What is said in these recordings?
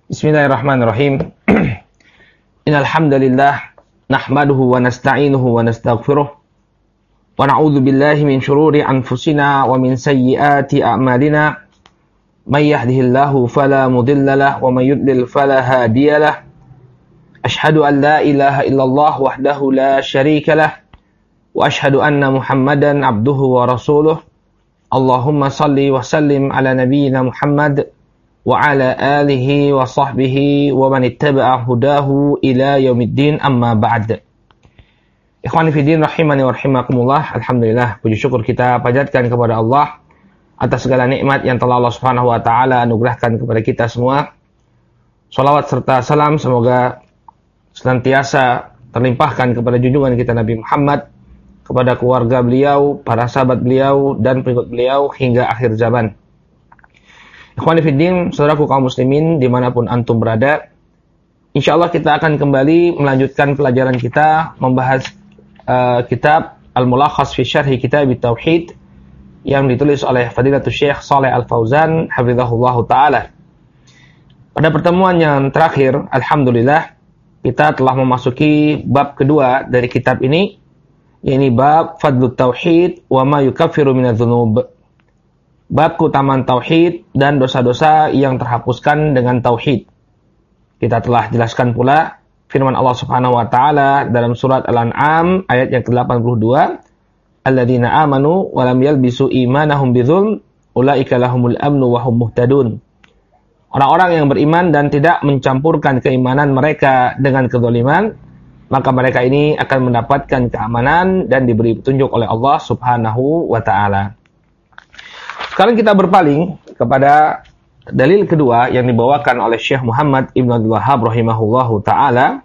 Bismillahirrahmanirrahim. Innal hamdalillah nahmaduhu wa nasta'inuhu wa nastaghfiruh wa na'udzu billahi min shururi anfusina wa min sayyiati a'malina. May yahdihillahu fala mudilla lahu wa may yudlil fala hadiya lahu. Asyhadu an la ilaha illallah wahdahu la syarika lahu wa asyhadu anna Muhammadan abduhu wa rasuluh. Allahumma salli wa sallim ala nabiyyina Muhammad wa ala alihi wa sahbihi wa man ittaba'a hudahu ila yaumiddin, amma ba'd. Ikhwani fiddin rahimani wa rahimakumullah. Alhamdulillah, puji syukur kita panjatkan kepada Allah atas segala nikmat yang telah Allah Subhanahu wa taala anugerahkan kepada kita semua. Shalawat serta salam semoga senantiasa terlimpahkan kepada junjungan kita Nabi Muhammad, kepada keluarga beliau, para sahabat beliau dan pengikut beliau hingga akhir zaman. Ikhwani fiddin, saudaraku kaum muslimin dimanapun antum berada, insyaallah kita akan kembali melanjutkan pelajaran kita membahas kitab Al-Mulakhas fi Syarhi Kitab Tauhid yang ditulis oleh Fadilatul Syekh Shalih Al-Fauzan hafizahullah taala. Pada pertemuan yang terakhir, alhamdulillah, kita telah memasuki bab kedua dari kitab ini, yakni bab Fadlut Tauhid wa ma yukaffiru minadz-dzunub. Bab keutamaan tauhid dan dosa-dosa yang terhapuskan dengan tauhid. Kita telah jelaskan pula firman Allah Subhanahu wa taala dalam surat Al-An'am ayat yang ke-82, alladzina amanu wa lam yalbisu imanahum bidzulm ulaika lahumul amnu wa hum muhtadun. Orang-orang yang beriman dan tidak mencampurkan keimanan mereka dengan kezaliman, maka mereka ini akan mendapatkan keamanan dan diberi petunjuk oleh Allah Subhanahu wa taala. Sekarang kita berpaling kepada dalil kedua yang dibawakan oleh Syekh Muhammad Ibn Abdul Wahhab rahimahullahu ta'ala.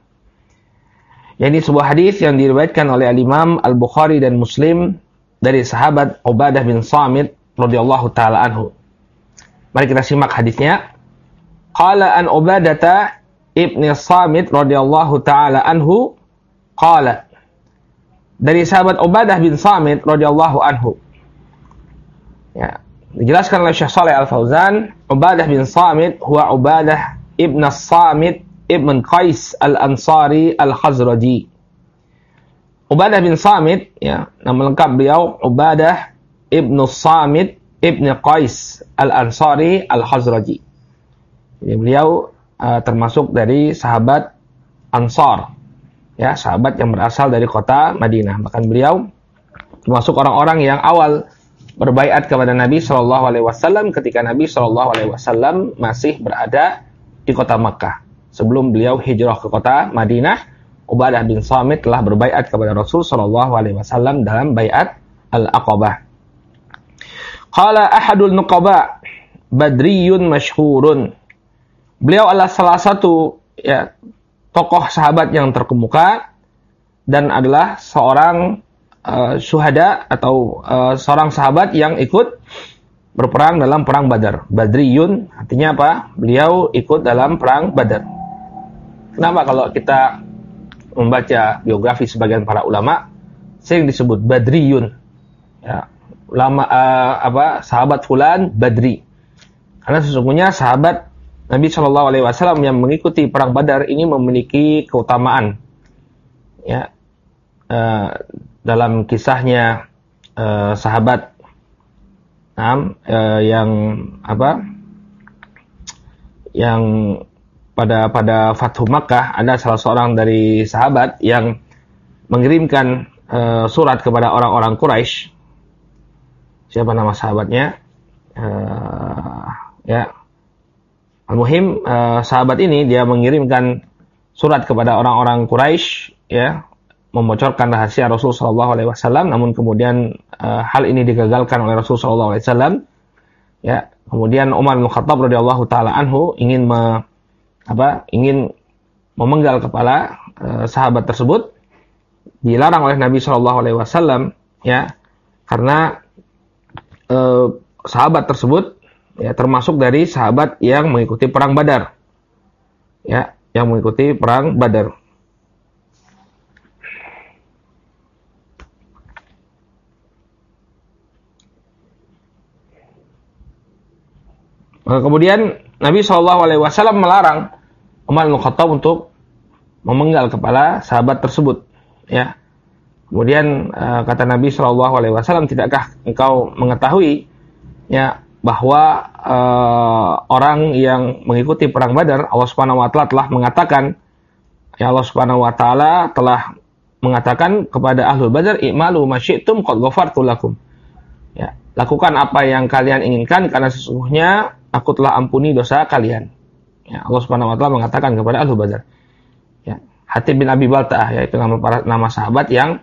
Ini sebuah hadis yang diriwayatkan oleh Al-Imam Al-Bukhari dan Muslim dari sahabat Ubadah bin Samit radhiyallahu ta'ala anhu. Mari kita simak hadisnya. Qala an Ubadata ibn Samit radhiyallahu ta'ala anhu qala. Dari sahabat Ubadah bin Samit radhiyallahu anhu. Ya. Dijelaskan oleh Syekh Shalih Al-Fauzan, Ubadah bin Samit huwa Ubadah ibn Samit ibn Qais Al-Ansari Al-Khazraji. Ubadah bin Samit, ya, nama lengkap beliau Ubadah ibn Samit ibn Qais Al-Ansari Al-Khazraji. Jadi beliau termasuk dari sahabat Ansar, ya, sahabat yang berasal dari kota Madinah. Bahkan beliau termasuk orang-orang yang awal berbaiat kepada Nabi SAW ketika Nabi SAW masih berada di kota Makkah. Sebelum beliau hijrah ke kota Madinah, Ubadah bin Samit telah berbaiat kepada Rasul SAW dalam baiat Al-Aqabah. Qala ahadul nuqaba badriyun masyhurun. Beliau adalah salah satu, ya, tokoh sahabat yang terkemuka dan adalah seorang syuhada atau seorang sahabat yang ikut berperang dalam perang Badar. Badriyun artinya apa? Beliau ikut dalam perang Badar. Kenapa kalau kita membaca biografi sebagian para ulama sering disebut Badriyun? Ya, ulama sahabat fulan Badri. Karena sesungguhnya sahabat Nabi SAW yang mengikuti perang Badar ini memiliki keutamaan. Ya. Dalam kisahnya sahabat yang pada Fathu Makkah, ada salah seorang dari sahabat yang mengirimkan surat kepada orang-orang Quraisy. Siapa nama sahabatnya? Ya, al-muhim, sahabat ini dia mengirimkan surat kepada orang-orang Quraisy, ya, membocorkan rahasia Rasul SAW, namun kemudian hal ini digagalkan oleh Rasul SAW. Ya, kemudian Umar bin Khattab radhiyallahu taala anhu ingin memenggal kepala sahabat tersebut, dilarang oleh Nabi SAW, ya, karena sahabat tersebut, ya, termasuk dari sahabat yang mengikuti perang Badar, ya, yang mengikuti perang Badar. Kemudian Nabi SAW melarang Umar bin Khattab untuk memenggal kepala sahabat tersebut, ya. Kemudian kata Nabi SAW, tidakkah engkau mengetahui, ya, bahwa orang yang mengikuti perang Badar, Allah Subhanahu wa taala telah mengatakan, ya, Allah Subhanahu wa taala telah mengatakan kepada ahlul Badar, i'malu ma syi'tum qad ghafartu lakum. Ya, lakukan apa yang kalian inginkan karena sesungguhnya aku telah ampuni dosa kalian. Ya, Allah Subhanahu wa taala mengatakan kepada ahlul Badar. Ya, Hatib bin Abi Balta'ah, yaitu nama sahabat yang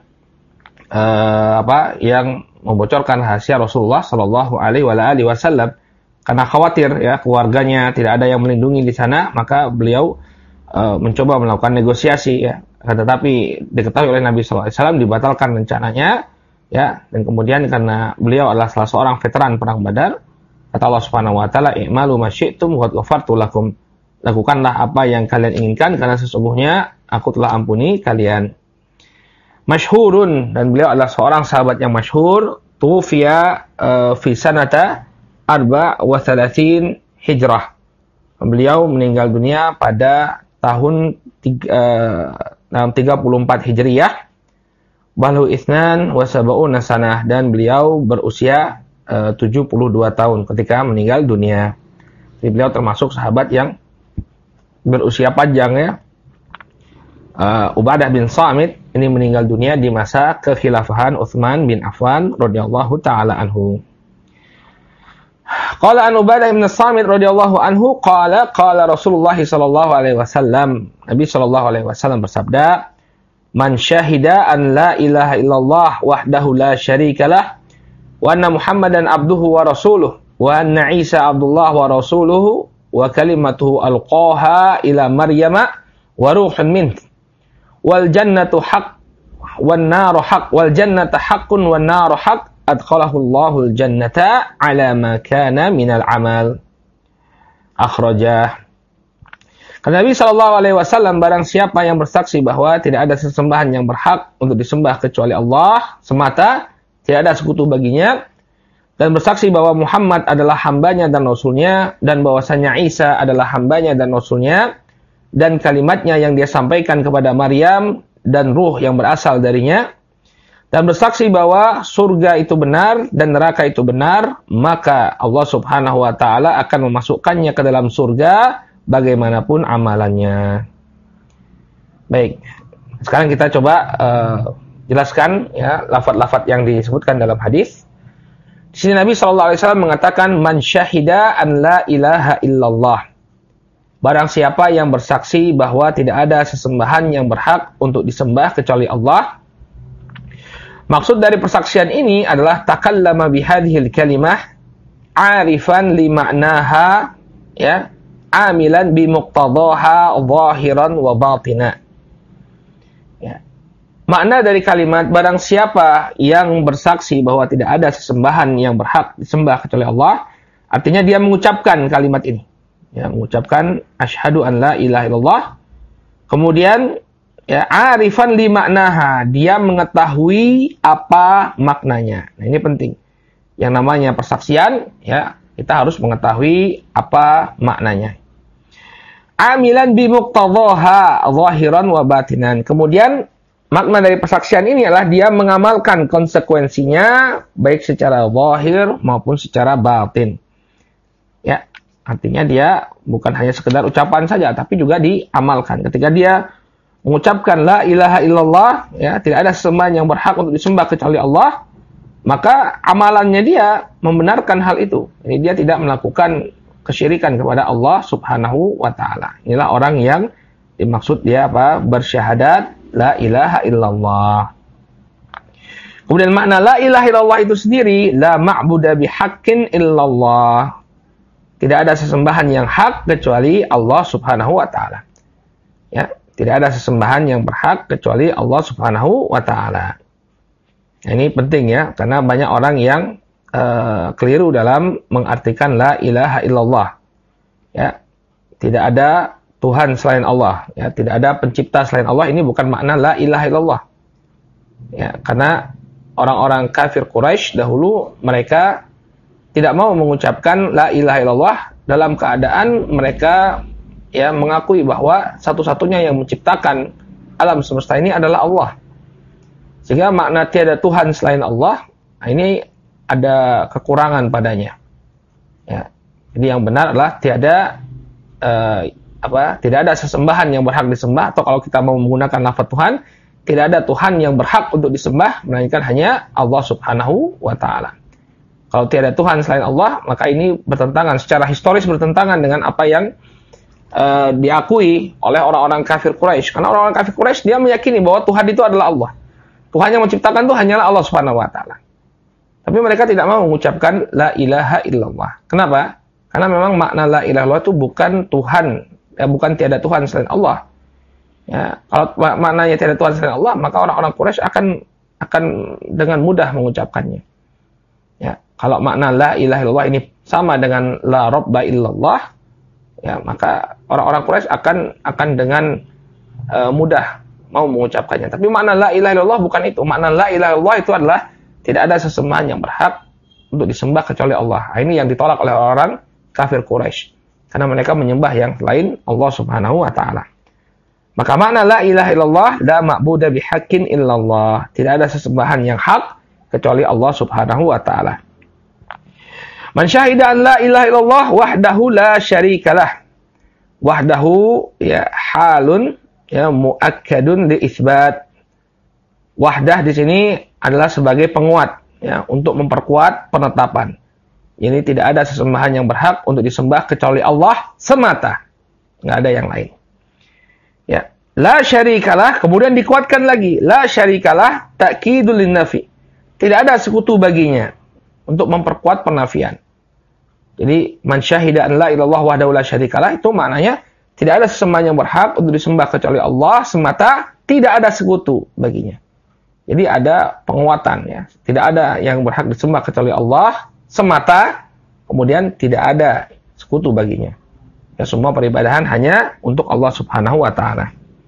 yang membocorkan rahasia Rasulullah Shallallahu Alaihi Wasallam, karena khawatir, ya, keluarganya tidak ada yang melindungi di sana, maka beliau mencoba melakukan negosiasi, ya, tetapi diketahui oleh Nabi Shallallahu Alaihi Wasallam dibatalkan rencananya, ya, dan kemudian karena beliau adalah salah seorang veteran perang Badar, kata Allah Subhanahu Wa Taala, i'malu ma syi'tum qad ghafartu lakum, lakukanlah apa yang kalian inginkan karena sesungguhnya aku telah ampuni kalian. Masyhurun, dan beliau adalah seorang sahabat yang masyhur, tufiya fi sanata 34 Hijrah. Beliau meninggal dunia pada tahun 34 Hijriyah. Balu isnan wa sab'una sanah, dan beliau berusia 72 tahun ketika meninggal dunia. Jadi beliau termasuk sahabat yang berusia panjang, ya. Ubadah bin Samit ini meninggal dunia di masa kekhilafahan Utsman bin Affan radhiyallahu taala anhu. Qala an Ubadah bin Samit radhiyallahu anhu qala Rasulullah sallallahu alaihi wasallam, Nabi sallallahu alaihi wasallam bersabda, man syahida an la ilaha illallah wahdahu la syarikalah wa anna Muhammadan abduhu wa rasuluhu wa anna Isa abdullah wa rasuluhu wa kalimatuhu alqaha ila Maryama wa ruhun minhu wal jannatu haqq wan naru haqq wal jannatu haqqun wan naru haqq adkhalahu Allahul jannata ala ma kana minal amal. Akhrajah. Kata Nabi SAW, barang siapa yang bersaksi bahwa tidak ada sesembahan yang berhak untuk disembah kecuali Allah semata, tidak ada sekutu baginya, dan bersaksi bahwa Muhammad adalah hambanya dan rasulnya, dan bahwasanya Isa adalah hambanya dan rasulnya, dan kalimatnya yang dia sampaikan kepada Maryam, dan ruh yang berasal darinya, dan bersaksi bahwa surga itu benar dan neraka itu benar, maka Allah Subhanahu wa taala akan memasukkannya ke dalam surga bagaimanapun amalannya. Baik, sekarang kita coba jelaskan, ya, lafaz-lafaz yang disebutkan dalam hadis. Di sini Nabi SAW mengatakan, man syahida an la ilaha illallah. Barang siapa yang bersaksi bahwa tidak ada sesembahan yang berhak untuk disembah kecuali Allah. Maksud dari persaksian ini adalah takallama bihadhil kalimah arifan li ma'naha, ya, amilan bi muqtadaha zahiran wa batina. Ya. Makna dari kalimat barang siapa yang bersaksi bahwa tidak ada sesembahan yang berhak disembah kecuali Allah, artinya dia mengucapkan kalimat ini. Ya, mengucapkan asyhadu an la ilaha illallah. Kemudian, ya, arifan li maknaha, dia mengetahui apa maknanya. Nah, ini penting. Yang namanya persaksian, ya, kita harus mengetahui apa maknanya. Amilan bi muqtadhaha zahiran wa batinan. Kemudian makna dari persaksian ini adalah dia mengamalkan konsekuensinya baik secara zahir maupun secara batin. Ya, artinya dia bukan hanya sekedar ucapan saja, tapi juga diamalkan. Ketika dia mengucapkan la ilaha illallah, ya, tidak ada sesembahan yang berhak untuk disembah kecuali Allah, maka amalannya dia membenarkan hal itu. Jadi dia tidak melakukan kesyirikan kepada Allah Subhanahu wa taala. Inilah orang yang dimaksud dia bersyahadat la ilaha illallah. Kemudian makna la ilaha illallah itu sendiri, la ma'buda bihaqqin illallah. Tidak ada sesembahan yang hak kecuali Allah Subhanahu wa taala. Ya, tidak ada sesembahan yang berhak kecuali Allah Subhanahu wa taala. Nah, ini penting, ya, karena banyak orang yang keliru dalam mengartikan la ilaha illallah. Ya, tidak ada Tuhan selain Allah, ya, tidak ada pencipta selain Allah. Ini bukan makna la ilaha illallah. Ya, karena orang-orang kafir Quraisy dahulu mereka tidak mau mengucapkan la ilaha illallah dalam keadaan mereka ya mengakui bahwa satu-satunya yang menciptakan alam semesta ini adalah Allah. Sehingga makna tiada Tuhan selain Allah, ini ada kekurangan padanya. Ya. Jadi yang benar adalah tidak ada sesembahan yang berhak disembah, atau kalau kita mau menggunakan lafaz Tuhan, tidak ada Tuhan yang berhak untuk disembah melainkan hanya Allah Subhanahu wa taala. Kalau tiada Tuhan selain Allah, maka ini bertentangan, secara historis bertentangan dengan apa yang diakui oleh orang-orang kafir Quraisy. Karena orang-orang kafir Quraisy dia meyakini bahwa Tuhan itu adalah Allah. Tuhan yang menciptakan itu hanyalah Allah Subhanahu wa taala. Tapi mereka tidak mau mengucapkan la ilaha illallah. Kenapa? Karena memang makna la ilaha illallah itu bukan Tuhan, bukan tiada Tuhan selain Allah. Ya, kalau maknanya tiada Tuhan selain Allah, maka orang-orang Quraisy akan dengan mudah mengucapkannya. Ya, kalau makna la ilaha illallah ini sama dengan la rabba illallah, ya, maka orang-orang Quraisy akan dengan mudah mau mengucapkannya. Tapi makna la ilaha illallah bukan itu. Makna la ilaha illallah itu adalah tidak ada sesembahan yang berhak untuk disembah kecuali Allah. Ini yang ditolak oleh orang kafir Quraisy. Karena mereka menyembah yang lain Allah Subhanahu wa taala. Maka makna la ilaha illallah, la ma'budu bihaqqin illallah. Tidak ada sesembahan yang hak kecuali Allah Subhanahu wa taala. Man syahida an la ilaha illallah wahdahu la syarikalah. Wahdahu ya halun ya muakkadun li isbat. Wahdah di sini adalah sebagai penguat ya untuk memperkuat penetapan. Ini tidak ada sesembahan yang berhak untuk disembah kecuali Allah semata. Enggak ada yang lain. Ya, la syarikalah, kemudian dikuatkan lagi, la syarikalah ta'kidul linnafi. Tidak ada sekutu baginya untuk memperkuat penafian. Jadi man syahida an la ilallah wahdahu la syarikalah itu maknanya tidak ada sesembahan yang berhak untuk disembah kecuali Allah semata, tidak ada sekutu baginya. Jadi ada penguatan ya. Tidak ada yang berhak disembah kecuali Allah semata, kemudian tidak ada sekutu baginya. Ya, semua peribadahan hanya untuk Allah Subhanahu wa taala.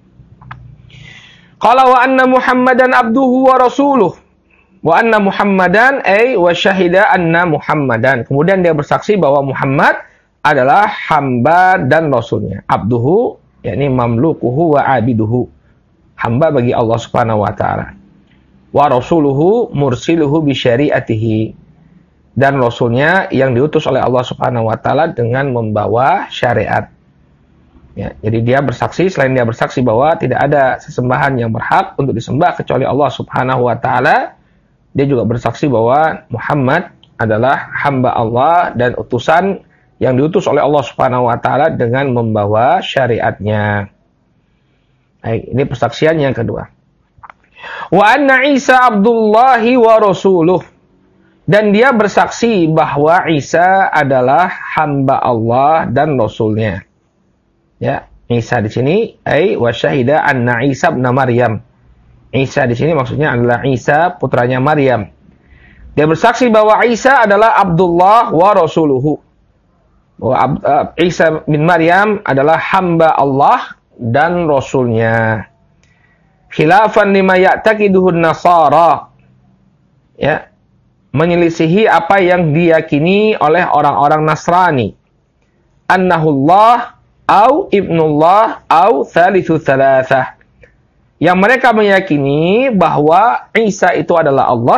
Qala wa anna Muhammadan abduhu wa rasuluh. Wa anna Muhammadan wa syahida anna Muhammadan. Kemudian dia bersaksi bahwa Muhammad adalah hamba dan rasulnya. Abduhu yakni mamlukuhu wa abiduhu. Hamba bagi Allah Subhanahu wa taala. Wa rasuluhu mursiluhu bi syariatihi. Dan rasulnya yang diutus oleh Allah Subhanahu wa taala dengan membawa syariat. Ya, jadi dia bersaksi, selain dia bersaksi bahwa tidak ada sesembahan yang berhak untuk disembah kecuali Allah Subhanahu wa taala, dia juga bersaksi bahwa Muhammad adalah hamba Allah dan utusan yang diutus oleh Allah Subhanahu wa taala dengan membawa syariatnya. Baik, ini persaksian yang kedua. Wa anna Isa abdullahi wa rasuluh. Dan dia bersaksi bahwa Isa adalah hamba Allah dan Rasulnya. Ya, Isa di sini wa syahida anna Isa ibn Maryam. Isa di sini maksudnya adalah Isa putranya Maryam. Dia bersaksi bahwa Isa adalah Abdullah wa rasuluhu. Bahwa Isa bin Maryam adalah hamba Allah dan Rasulnya. Khilafan lima ya'taqiduhun Nasara. Ya, menyelisihi apa yang diyakini oleh orang-orang Nasrani. Annahullah au ibnullah au thalithu thalathah. Yang mereka meyakini bahwa Isa itu adalah Allah,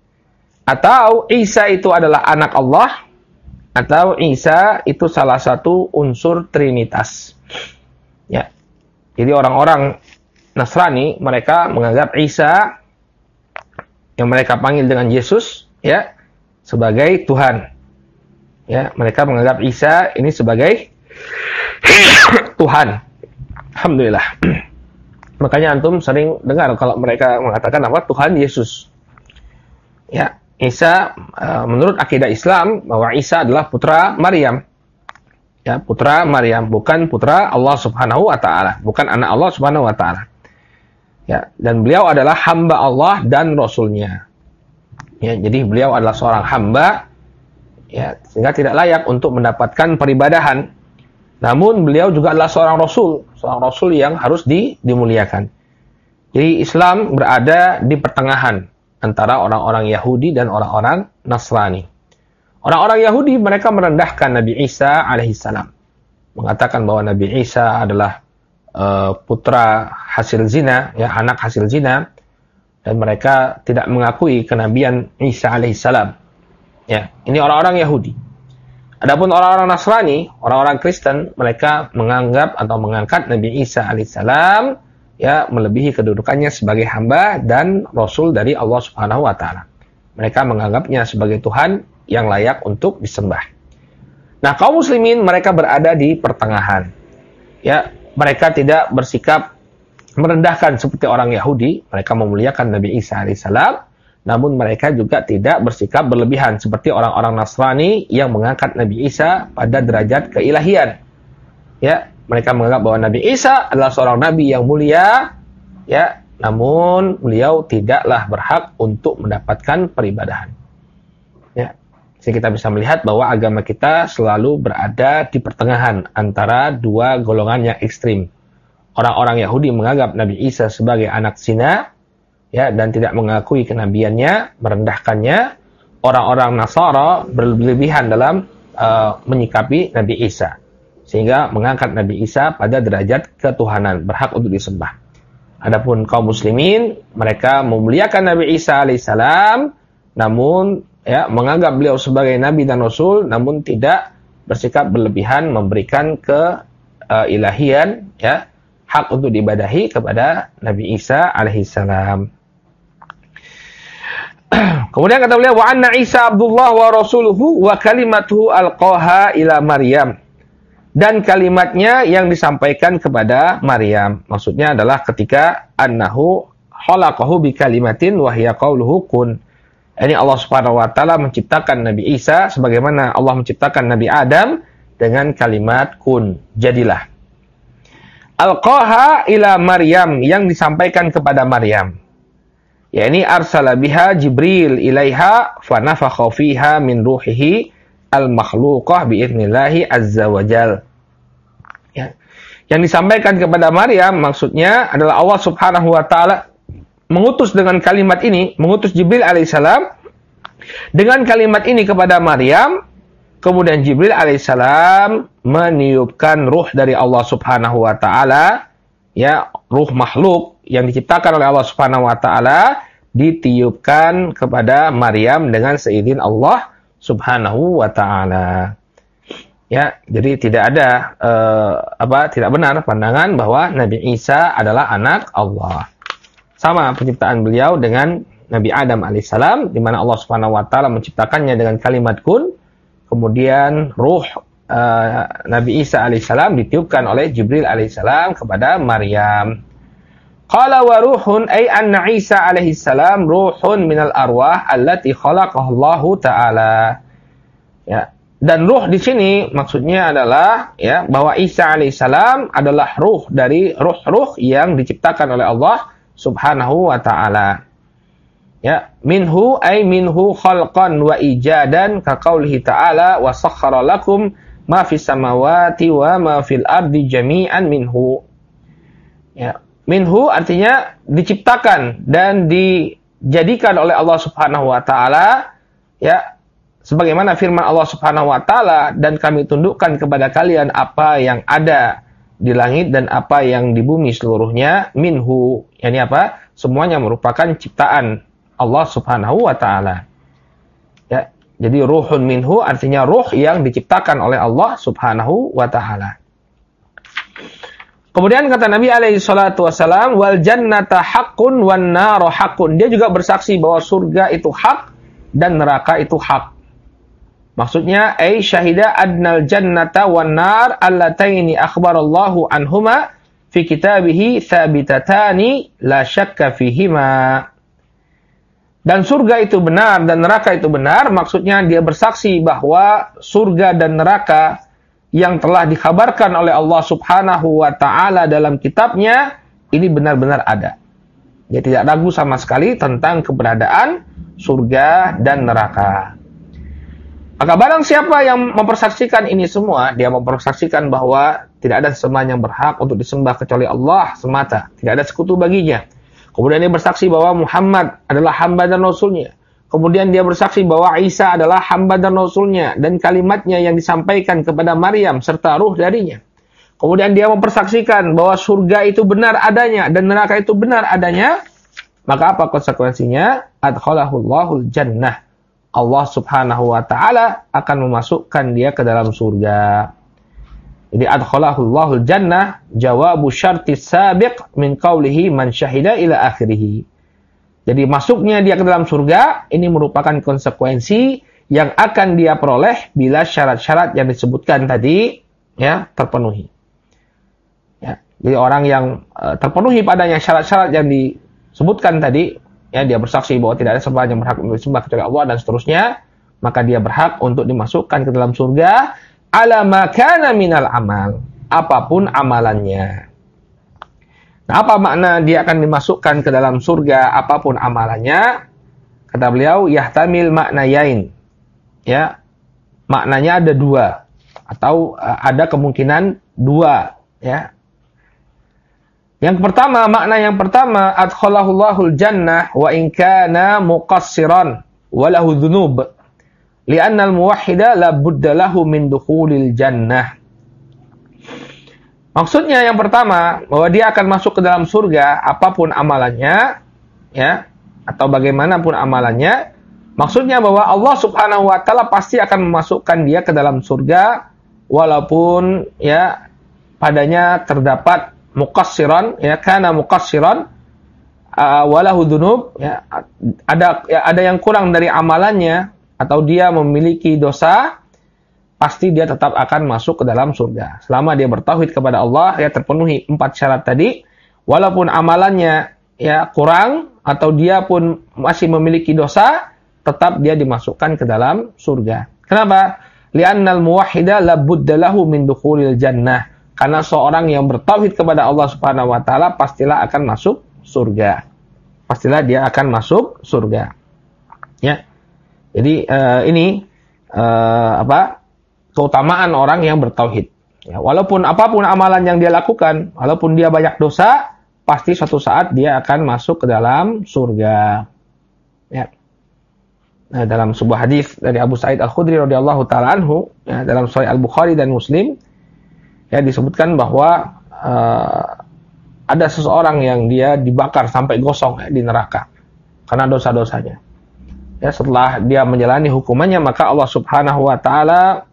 atau Isa itu adalah anak Allah, atau Isa itu salah satu unsur Trinitas. Ya. Jadi orang-orang Nasrani mereka menganggap Isa yang mereka panggil dengan Yesus ya sebagai Tuhan. Ya, mereka menganggap Isa ini sebagai Tuhan. Alhamdulillah. Makanya antum sering dengar kalau mereka mengatakan apa Tuhan Yesus. Ya, Isa menurut akidah Islam bahwa Isa adalah putra Maryam. Ya, putra Maryam, bukan putra Allah Subhanahu wa taala, bukan anak Allah Subhanahu wa taala. Ya, dan beliau adalah hamba Allah dan Rasulnya. Ya, jadi beliau adalah seorang hamba, ya, sehingga tidak layak untuk mendapatkan peribadahan. Namun beliau juga adalah seorang Rasul yang harus dimuliakan. Jadi Islam berada di pertengahan antara orang-orang Yahudi dan orang-orang Nasrani. Orang-orang Yahudi mereka merendahkan Nabi Isa alaihissalam. mengatakan bahwa Nabi Isa adalah putra hasil zina, ya, anak hasil zina, dan mereka tidak mengakui kenabian Isa alaihissalam. Ya, ini orang-orang Yahudi. Adapun orang-orang Nasrani, orang-orang Kristen, mereka menganggap atau mengangkat Nabi Isa alaihissalam, ya, melebihi kedudukannya sebagai hamba dan rasul dari Allah Subhanahu wa taala. Mereka menganggapnya sebagai Tuhan yang layak untuk disembah. Nah, kaum muslimin mereka berada di pertengahan. Ya, mereka tidak bersikap merendahkan seperti orang Yahudi, mereka memuliakan Nabi Isa alaihissalam, namun mereka juga tidak bersikap berlebihan seperti orang-orang Nasrani yang mengangkat Nabi Isa pada derajat keilahian. Ya, mereka menganggap bahwa Nabi Isa adalah seorang nabi yang mulia, ya, namun beliau tidaklah berhak untuk mendapatkan peribadahan. Ya, sehingga kita bisa melihat bahwa agama kita selalu berada di pertengahan antara dua golongan yang ekstrim. Orang-orang Yahudi menganggap Nabi Isa sebagai anak zina, ya, dan tidak mengakui kenabiannya, merendahkannya. Orang-orang Nasara berlebihan dalam menyikapi Nabi Isa, sehingga mengangkat Nabi Isa pada derajat ketuhanan, berhak untuk disembah. Adapun kaum muslimin, mereka memuliakan Nabi Isa alaihissalam, namun ya, menganggap beliau sebagai nabi dan rasul, namun tidak bersikap berlebihan memberikan keilahian, ya, hak untuk diibadahi kepada Nabi Isa alaihissalam. Kemudian kata beliau, wa anna Isa Abdullah wa rasuluhu wa kalimatuhu alqaha ila Maryam. Dan kalimatnya yang disampaikan kepada Maryam. Maksudnya adalah ketika annahu khalaqahu bi kalimatin wa hiya qauluhu kun. Ini Allah Subhanahu wa taala menciptakan Nabi Isa sebagaimana Allah menciptakan Nabi Adam dengan kalimat kun, jadilah. Alqaha ila Maryam, yang disampaikan kepada Maryam. yakni arsala biha Jibril ilaiha fa nafakha fiha min ruhihi al-makhluqah bi'idnillahi azza wajal. Ya. Yang disampaikan kepada Maryam maksudnya adalah Allah Subhanahu wa taala mengutus dengan kalimat ini, mengutus Jibril alaihissalam dengan kalimat ini kepada Maryam. Kemudian Jibril alaihissalam meniupkan ruh dari Allah Subhanahu wa taala, ya, ruh makhluk yang diciptakan oleh Allah Subhanahu wa taala ditiupkan kepada Maryam dengan seizin Allah Subhanahu wa taala. Ya, jadi tidak ada tidak benar pandangan bahwa Nabi Isa adalah anak Allah. Sama penciptaan beliau dengan Nabi Adam alaihissalam, di mana Allah Subhanahu wa taala menciptakannya dengan kalimat kun. Kemudian ruh Nabi Isa alaihissalam ditiupkan oleh Jibril alaihissalam kepada Maryam. Qala wa ruhun ay anna Isa alaihissalam ruhun minal arwah allati khalaqahu Allah taala. Ya, dan ruh di sini maksudnya adalah ya bahwa Isa alaihissalam adalah ruh dari ruh-ruh yang diciptakan oleh Allah Subhanahu wa taala. Ya, minhu ay minhu khalqan wa ijadan ka qaulihi ta'ala wa sakhkhara lakum ma fis samawati wa ma fil ardi jami'an minhu. Ya, minhu artinya diciptakan dan dijadikan oleh Allah Subhanahu wa taala, ya, sebagaimana firman Allah Subhanahu wa taala, dan kami tundukkan kepada kalian apa yang ada di langit dan apa yang di bumi seluruhnya, minhu, yakni apa? Semuanya merupakan ciptaan Allah Subhanahu wa taala. Ya, jadi ruhun minhu artinya ruh yang diciptakan oleh Allah Subhanahu wa taala. Kemudian kata Nabi alaihi salatu wasalam, wal jannata haqqun wan naru haqqun. Dia juga bersaksi bahwa surga itu hak dan neraka itu hak. Maksudnya ay syahida adnal jannata wan nar allataini akhbarallahu anhuma fi kitabihi thabitatani la syakka fihima. Dan surga itu benar dan neraka itu benar, maksudnya dia bersaksi bahwa surga dan neraka yang telah dikabarkan oleh Allah Subhanahu wa taala dalam kitabnya ini benar-benar ada. Dia tidak ragu sama sekali tentang keberadaan surga dan neraka. Maka barang siapa yang mempersaksikan ini semua, dia mempersaksikan bahwa tidak ada sembahan yang berhak untuk disembah kecuali Allah semata, tidak ada sekutu baginya. Kemudian dia bersaksi bahwa Muhammad adalah hamba dan rasulnya. Kemudian dia bersaksi bahwa Isa adalah hamba dan rasulnya dan kalimatnya yang disampaikan kepada Maryam serta ruh darinya. Kemudian dia mempersaksikan bahwa surga itu benar adanya dan neraka itu benar adanya. Maka apa konsekuensinya? Adkhalahul jannah. Allah Subhanahu wa taala akan memasukkan dia ke dalam surga. Jadi adkhalahul jannah jawabu syartis sabiq min qawlihi man syahida ila akhirih. Jadi masuknya dia ke dalam surga ini merupakan konsekuensi yang akan dia peroleh bila syarat-syarat yang disebutkan tadi ya terpenuhi. Ya, jadi orang yang terpenuhi padanya syarat-syarat yang disebutkan tadi, ya dia bersaksi bahwa tidak ada sembahan yang berhak untuk disembah kecuali Allah dan seterusnya, maka dia berhak untuk dimasukkan ke dalam surga ala ma kana minal amal, apapun amalannya. Nah, apa makna dia akan dimasukkan ke dalam surga apapun amalannya? Kata beliau, yahtamil maknayain. Ya, maknanya ada dua atau ada kemungkinan dua. Ya. Yang pertama, makna yang pertama, adkhalahullahul jannah wa in kana muqassiran wa lahu dzunub. Li'anna al-muwahhida la budda lahu min dukhulil jannah. Maksudnya yang pertama, bahwa dia akan masuk ke dalam surga apapun amalannya, ya, atau bagaimanapun amalannya. Maksudnya bahwa Allah Subhanahu wa taala pasti akan memasukkan dia ke dalam surga walaupun ya padanya terdapat muqassiran, ya, kana muqassiran walahu dzunub, ya, ada yang kurang dari amalannya atau dia memiliki dosa, pasti dia tetap akan masuk ke dalam surga. Selama dia bertauhid kepada Allah, ya terpenuhi 4 syarat tadi, walaupun amalannya ya kurang atau dia pun masih memiliki dosa, tetap dia dimasukkan ke dalam surga. Kenapa? Li'annal muwahhida la budda lahu min dukhulil jannah. Karena seorang yang bertauhid kepada Allah Subhanahu wa taala pastilah akan masuk surga. Pastilah dia akan masuk surga. Ya. Jadi ini keutamaan orang yang bertauhid. Ya, walaupun apapun amalan yang dia lakukan, walaupun dia banyak dosa, pasti suatu saat dia akan masuk ke dalam surga. Ya. Nah, dalam sebuah hadis dari Abu Sa'id Al-Khudri radhiyallahu taala anhu, ya, dalam Sahih Al-Bukhari dan Muslim, ya disebutkan bahwa ada seseorang yang dia dibakar sampai gosong ya, di neraka karena dosa-dosanya. Ya, setelah dia menjalani hukumannya, maka Allah Subhanahu wa taala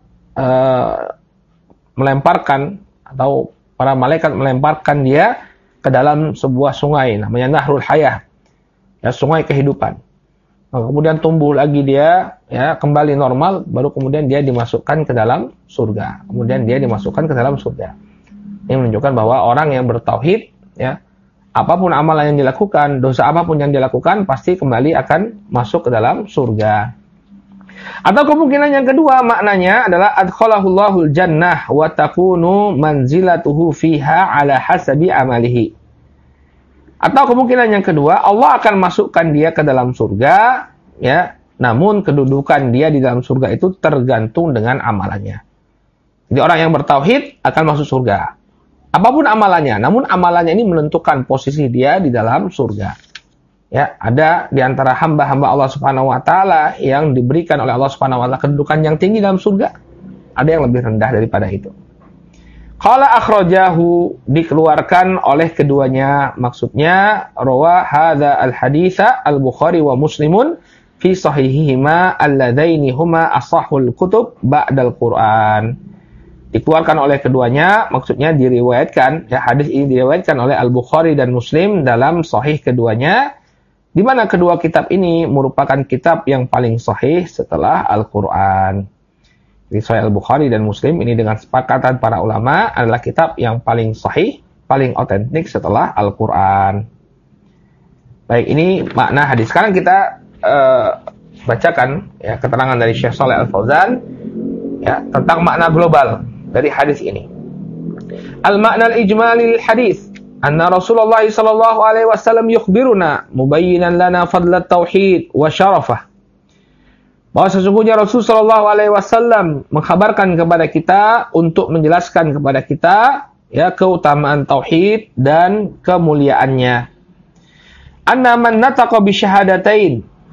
melemparkan atau para malaikat melemparkan dia ke dalam sebuah sungai namanya Nahrul Hayah, ya, sungai kehidupan. Nah, kemudian tumbuh lagi dia, ya, kembali normal, baru kemudian dia dimasukkan ke dalam surga. Kemudian dia dimasukkan ke dalam surga. Ini menunjukkan bahwa orang yang bertauhid, ya, apapun amalan yang dilakukan, dosa apapun yang dilakukan, pasti kembali akan masuk ke dalam surga. Atau kemungkinan yang kedua maknanya adalah adkhalahullahul jannah wa takunu manzilatuhu fiha ala hasabi amalihi. Atau kemungkinan yang kedua, Allah akan masukkan dia ke dalam surga, ya, namun kedudukan dia di dalam surga itu tergantung dengan amalannya. Jadi orang yang bertauhid akan masuk surga. Apapun amalannya, namun amalannya ini menentukan posisi dia di dalam surga. Ya, ada di antara hamba-hamba Allah Subhanahu wa taala yang diberikan oleh Allah Subhanahu wa taala kedudukan yang tinggi dalam surga. Ada yang lebih rendah daripada itu. Qala akhrajahu, dikeluarkan oleh keduanya, maksudnya rawa hadza al-haditsa al-Bukhari wa Muslimun fi sahihihima alladzaini huma ashahul kutub ba'dal Qur'an. Dikeluarkan oleh keduanya, maksudnya diriwayatkan, ya, hadis ini diriwayatkan oleh Al-Bukhari dan Muslim dalam sahih keduanya, di mana kedua kitab ini merupakan kitab yang paling sahih setelah Al-Quran. Di Sahih Al-Bukhari dan Muslim ini dengan sepakatan para ulama adalah kitab yang paling sahih, paling otentik setelah Al-Quran. Baik, ini makna hadis. Sekarang kita bacakan, ya, keterangan dari Syekh Shalih Al-Fauzan, ya, tentang makna global dari hadis ini. Al-makna al-ijmali hadis. Anna Rasulullah sallallahu alaihi wasallam yukhbiruna mubayyinan lana fadlat tauhid wa syarafah. Bahwa sesungguhnya Rasul sallallahu alaihi wasallam mengkhabarkan kepada kita untuk menjelaskan kepada kita, ya, keutamaan tauhid dan kemuliaannya. Anna man nataqa bi syahadatain,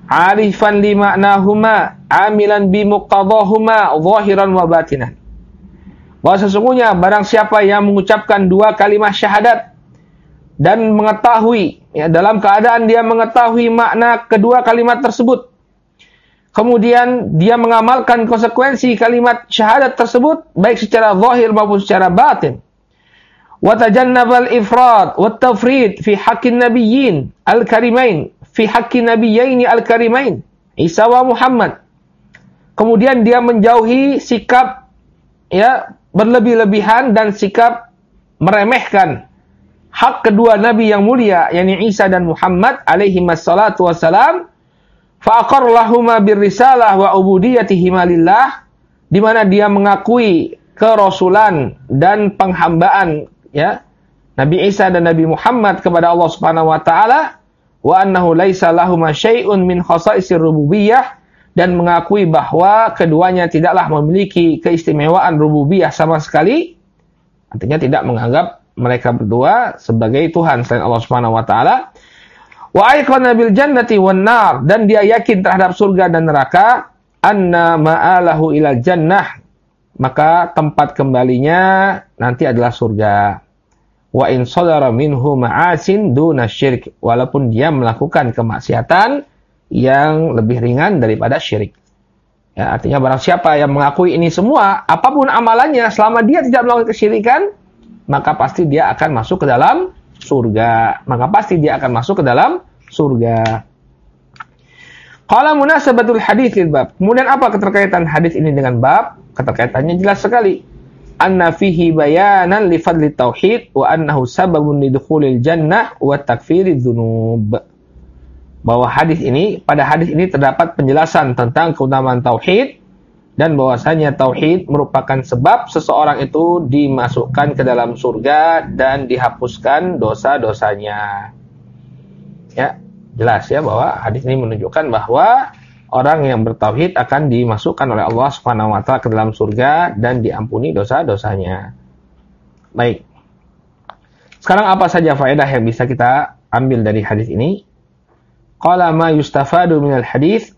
arifan li ma'nahuma, amilan bi muqtadahuma, zahiran wa batinan. Bahwa sesungguhnya barang siapa yang mengucapkan dua kalimat syahadat dan mengetahui, ya, dalam keadaan dia mengetahui makna kedua kalimat tersebut, kemudian dia mengamalkan konsekuensi kalimat syahadat tersebut baik secara zahir maupun secara batin, wa tajannabal ifrat wat tafrid fi haqqin nabiyyin al-karimain, fi haqqin nabiyyaini al-karimain Isa wa Muhammad. Kemudian dia menjauhi sikap, ya, berlebih-lebihan dan sikap meremehkan hak kedua nabi yang mulia, yakni Isa dan Muhammad alaihi wassalatu wassalam. Fa aqarrahuma birrisalah wa ubudiyatihima lillah, di mana dia mengakui kerasulan dan penghambaan, ya, Nabi Isa dan Nabi Muhammad kepada Allah Subhanahu wa taala, wa annahu laisa lahuma syai'un min khasaisir rububiyyah, dan mengakui bahwa keduanya tidaklah memiliki keistimewaan rububiyah sama sekali. Artinya tidak menganggap mereka berdua sebagai Tuhan selain Allah Subhanahu wa taala. Wa aiqana bil jannati wan nar, dan dia yakin terhadap surga dan neraka, anna ma'alahu ilal jannah, maka tempat kembalinya nanti adalah surga. Wa in sadara minhu ma'asin duna syirk, walaupun dia melakukan kemaksiatan yang lebih ringan daripada syirik. Ya, artinya barang siapa yang mengakui ini semua, apapun amalannya, selama dia tidak melakukan kesyirikan, maka pasti dia akan masuk ke dalam surga. Qala munasabatul hadits lil bab. Kemudian apa keterkaitan hadis ini dengan bab? Keterkaitannya jelas sekali. Anna fihi bayanan li fadli tauhid wa annahu sababun lidukhulil jannah wa takfiriz dzunub. Bahwa pada hadis ini terdapat penjelasan tentang keutamaan tauhid dan bahwasanya tauhid merupakan sebab seseorang itu dimasukkan ke dalam surga dan dihapuskan dosa-dosanya. Ya, jelas ya bahwa hadis ini menunjukkan bahwa orang yang bertauhid akan dimasukkan oleh Allah Subhanahu wa taala ke dalam surga dan diampuni dosa-dosanya. Baik. Sekarang apa saja faedah yang bisa kita ambil dari hadis ini? Qala ma yustafadu minal hadis.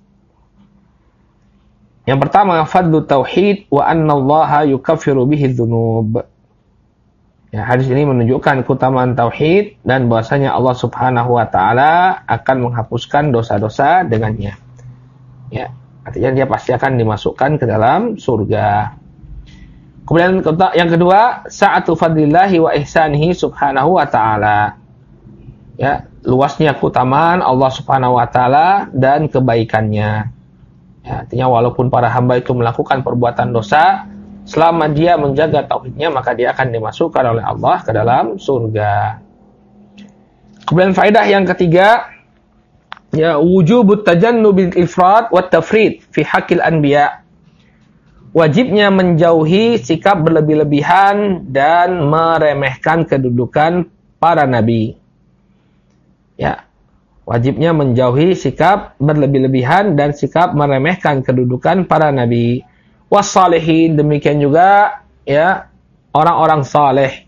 Yang pertama, fadlu tauhid wa anna Allaha yukaffiru bihi dzunub. Ya, hadis ini menunjukkan keutamaan tauhid dan bahwasanya Allah Subhanahu wa taala akan menghapuskan dosa-dosa dengannya. Ya, artinya dia pasti akan dimasukkan ke dalam surga. Kemudian yang kedua, sa'atu fadlillahi wa ihsanihi subhanahu wa ta'ala. Ya, luasnya keutamaan Allah Subhanahu wa taala dan kebaikannya. Ya, artinya walaupun para hamba itu melakukan perbuatan dosa, selama dia menjaga tauhidnya, maka dia akan dimasukkan oleh Allah ke dalam surga. Kemudian faedah yang ketiga, ya, wujubut tajannubil ifrat wat tafrid fi haqqil anbiya. Wajibnya menjauhi sikap berlebih-lebihan dan meremehkan kedudukan para nabi. Ya, wajibnya menjauhi sikap berlebih-lebihan dan sikap meremehkan kedudukan para nabi. Wassalihin, demikian juga, ya, orang-orang saleh.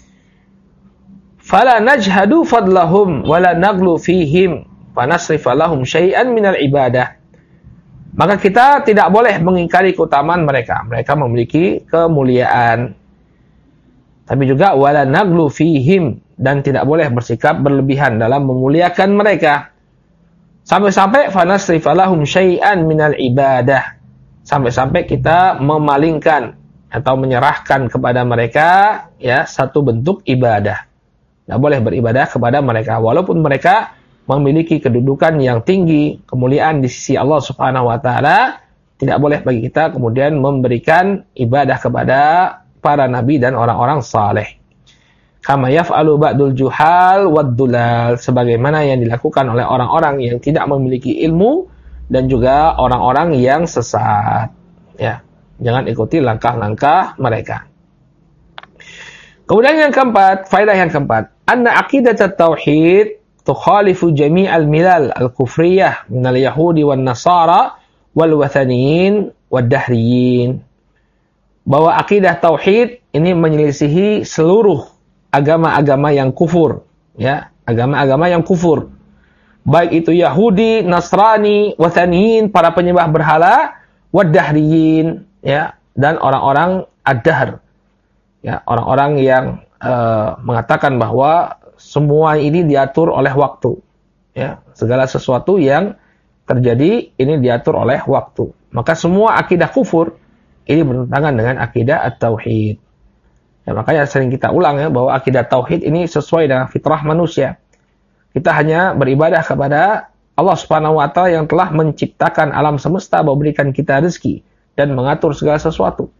Fala najhadu fadlahum wala naglu fihim fanasrifa lahum syai'an minal ibadah. Maka kita tidak boleh mengingkari keutamaan mereka. Mereka memiliki kemuliaan. Tapi juga wala naglu fihim, dan tidak boleh bersikap berlebihan dalam memuliakan mereka. Sampai-sampai fanasrifa lahum syai'an minal ibadah. Sampai-sampai kita memalingkan atau menyerahkan kepada mereka, ya, satu bentuk ibadah. Tidak boleh beribadah kepada mereka walaupun mereka memiliki kedudukan yang tinggi, kemuliaan di sisi Allah Subhanahu wa taala. Tidak boleh bagi kita kemudian memberikan ibadah kepada para nabi dan orang-orang saleh. Kama yaf'alu ba'dul juhal wad-dulal, sebagaimana yang dilakukan oleh orang-orang yang tidak memiliki ilmu dan juga orang-orang yang sesat. Ya, jangan ikuti langkah-langkah mereka. Kemudian yang keempat, faedah yang keempat, anna aqidat at-tauhid tukhalifu jami'al milal al-kufriyah minal yahudi wan nasara wal wathaniyin wad dahriyin. Bahwa akidah tauhid ini menyelisihi seluruh agama-agama yang kufur, ya, agama-agama yang kufur baik itu Yahudi, Nasrani, Wathaniyin, para penyembah berhala, Wadahriyin, ya, dan orang-orang ad-dahr, ya, orang-orang yang mengatakan bahwa semua ini diatur oleh waktu, ya, segala sesuatu yang terjadi ini diatur oleh waktu. Maka semua akidah kufur ini bertentangan dengan akidah at-tauhid. Ya, makanya sering kita ulang ya bahwa akidah tauhid ini sesuai dengan fitrah manusia. Kita hanya beribadah kepada Allah Subhanahu wa taala yang telah menciptakan alam semesta, memberikan kita rezeki dan mengatur segala sesuatu.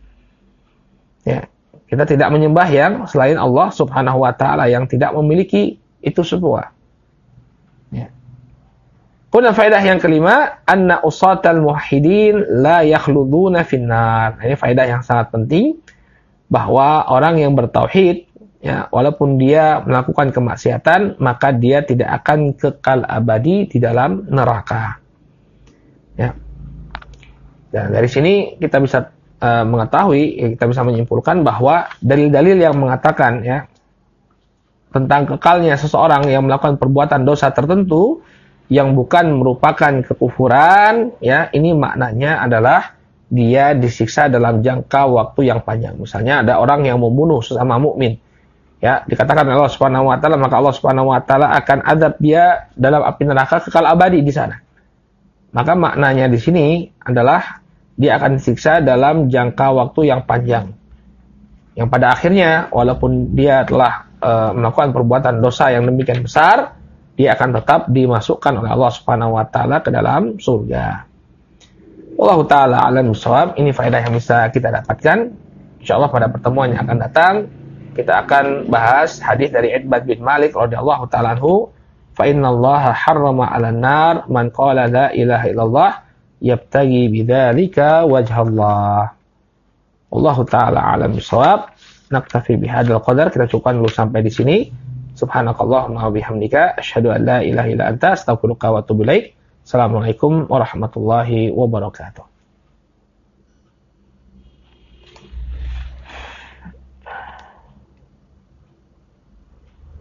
Ya, kita tidak menyembah yang selain Allah Subhanahu wa taala yang tidak memiliki itu semua. Ya. Kemudian faedah yang kelima, anna usatal muwahhidin la yakhluduna finnar. Ini faedah yang sangat penting bahwa orang yang bertauhid, ya, walaupun dia melakukan kemaksiatan, maka dia tidak akan kekal abadi di dalam neraka. Ya. Dan dari sini kita bisa mengetahui, kita bisa menyimpulkan bahwa dalil-dalil yang mengatakan ya tentang kekalnya seseorang yang melakukan perbuatan dosa tertentu yang bukan merupakan kekufuran, ya, ini maknanya adalah dia disiksa dalam jangka waktu yang panjang. Misalnya ada orang yang membunuh sesama mukmin, ya, dikatakan Allah Subhanahu wa taala, maka Allah Subhanahu wa taala akan azab dia dalam api neraka kekal abadi di sana. Maka maknanya di sini adalah dia akan disiksa dalam jangka waktu yang panjang. Yang pada akhirnya walaupun dia telah melakukan perbuatan dosa yang demikian besar, dia akan tetap dimasukkan oleh Allah Subhanahu wa taala ke dalam surga. Wallahu taala a'lam bishawab. Ini faedah yang bisa kita dapatkan. Insyaallah pada pertemuan yang akan datang kita akan bahas hadis dari Itbad bin Malik radhiyallahu taala anhu, fa innallaha harrama 'alan nar man qala la ilaha illallah yabtaghi bidzalika wajhallah. Wallahu taala a'lam bishawab. Naktafi bihadzal qadar, kita cukupkan dulu sampai di sini. Subhanakallahumma wa bihamdika asyhadu an la ilaha illa anta astaghfiruka wa atubu ilaik. Assalamualaikum warahmatullahi wabarakatuh.